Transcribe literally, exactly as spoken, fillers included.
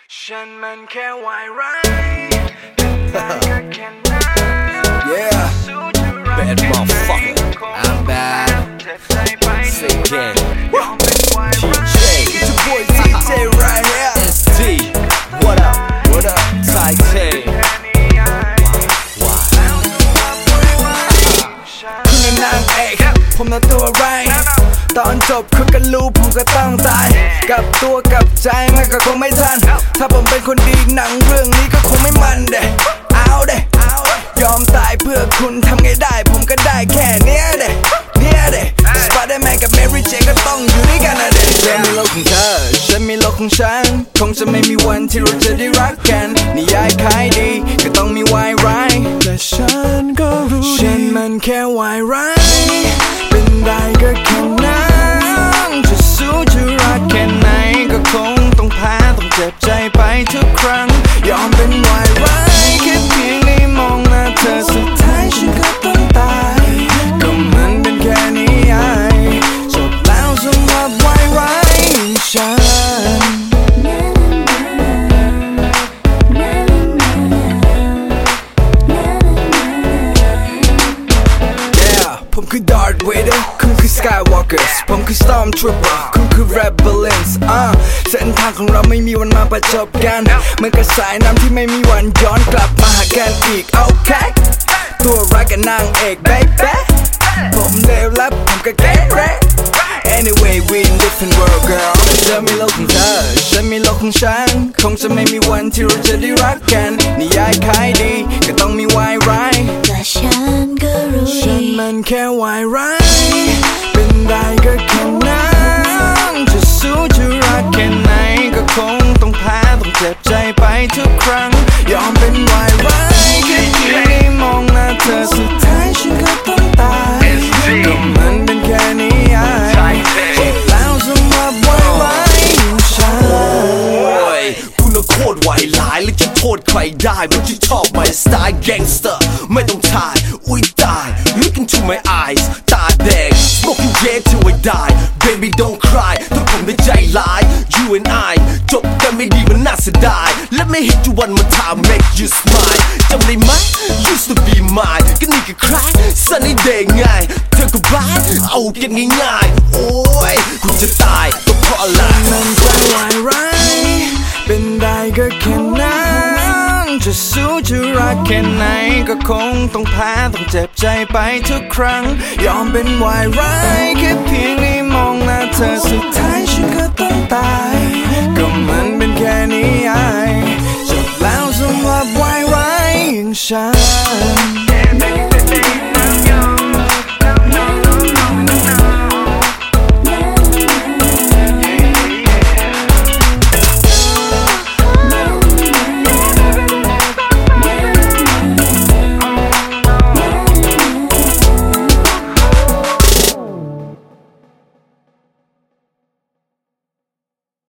ฉันมันแค่วายร้ายเป็นได้ก็แค่นั้น Yeah bad motherfucker I'm bad say again T J it's your boy T J right here S T what up what up Thai T คุณเป็นนางเอกผมน่ะตัวไรตอนจบคุณก็รู้ผมก็ต้องตายกับตัวกับใจมันก็คงไม่ทันถ้าผมเป็นคนดีหนังเรื่องนี้ก็คงไม่มันเด้เอาเด้ยอมตายเพื่อคุณทำไงได้ผมก็ได้แค่เนี้ยเด้เนี้ยเด้สไปเดอร์แมนกับแมรี่เจนก็ต้องอยู่ด้วยกันนะเด้ฉันมีโลกของเธอฉันมีโลกของฉันคงจะไม่มีวันที่เราจะได้รักกันนิยายขายดีก็ต้องมีวายร้ายแต่ฉันก็รู้ดีฉันมันแค่วายร้ายเป็นได้ก็แค่นั้นจะสู้จะรักแค่ไหนก็คงต้องแพ้ต้องเจ็บใจไปทุกครั้งยอมเป็นวายร้ายแค่เพียงได้มองหน้าเธอสุดท้ายฉันก็ต้องตายก็มันเป็นแค่นิยายจบแล้วสำหรับวายร้ายฉันผมคือ Darth Vader คุณคือ Skywalkers ผมคือ Stormtrooper คุณคือ Rebellions อ่าเส้นทางของเราไม่มีวันมาประจบกันเหมือนกับสายน้ำที่ไม่มีวันย้อนกลับมาหากันอีกโอเคตัวร้ายกับนางเอก baby ผมเลวและผมก็เกเร Anyway we in different world girl เธอมีโลกของเธอฉันมีโลกของฉันคงจะไม่มีวันที่เราจะได้รักกันนิยายขายดีก็ต้องมีวายร้ายแต่ฉันก็รู้ดีฉันมันแค่วายร้ายเป็นได้ก็แค่นั้นจะสู้จะรักแค่ไหนก็คงต้องแพ้ต้องเจ็บใจไปทุกครั้งยอมเป็นวายร้ายแค่เพียงได้มองหน้าเธอสุดท้ายฉันก็ต้องตายก็มันเป็นแค่นิยายจบแล้วสำหรับวายร้ายฉันกูน่ะโคตรวายร้ายและจะโทษใครได้มันที่ชอบ my style gangster ไม่ต้องถ่ายอุ้ยตาย look into my eyes ตาแดง smoking jet till I die baby don't cry ถ้าผมได้ใจร้าย you and I จบกันไม่ดีมันน่าเสียดาย let me hit you one more time make you smile จำได้ไหม used to be mine ก็นี่ก็ใคร sunny day ไงเธอก็บ้าเอากันง่ายๆโอ้ยกูจะตายก็เพราะอะไรมันจะวายร้ายเป็นได้ก็แค่นั้นจะสู้จะรักแค่ไหนก็คงต้องแพ้ต้องเจ็บใจไปทุกครั้งยอมเป็นวายร้ายแค่เพียงได้มองหน้าเธอสุดท้ายฉันก็ต้องตาย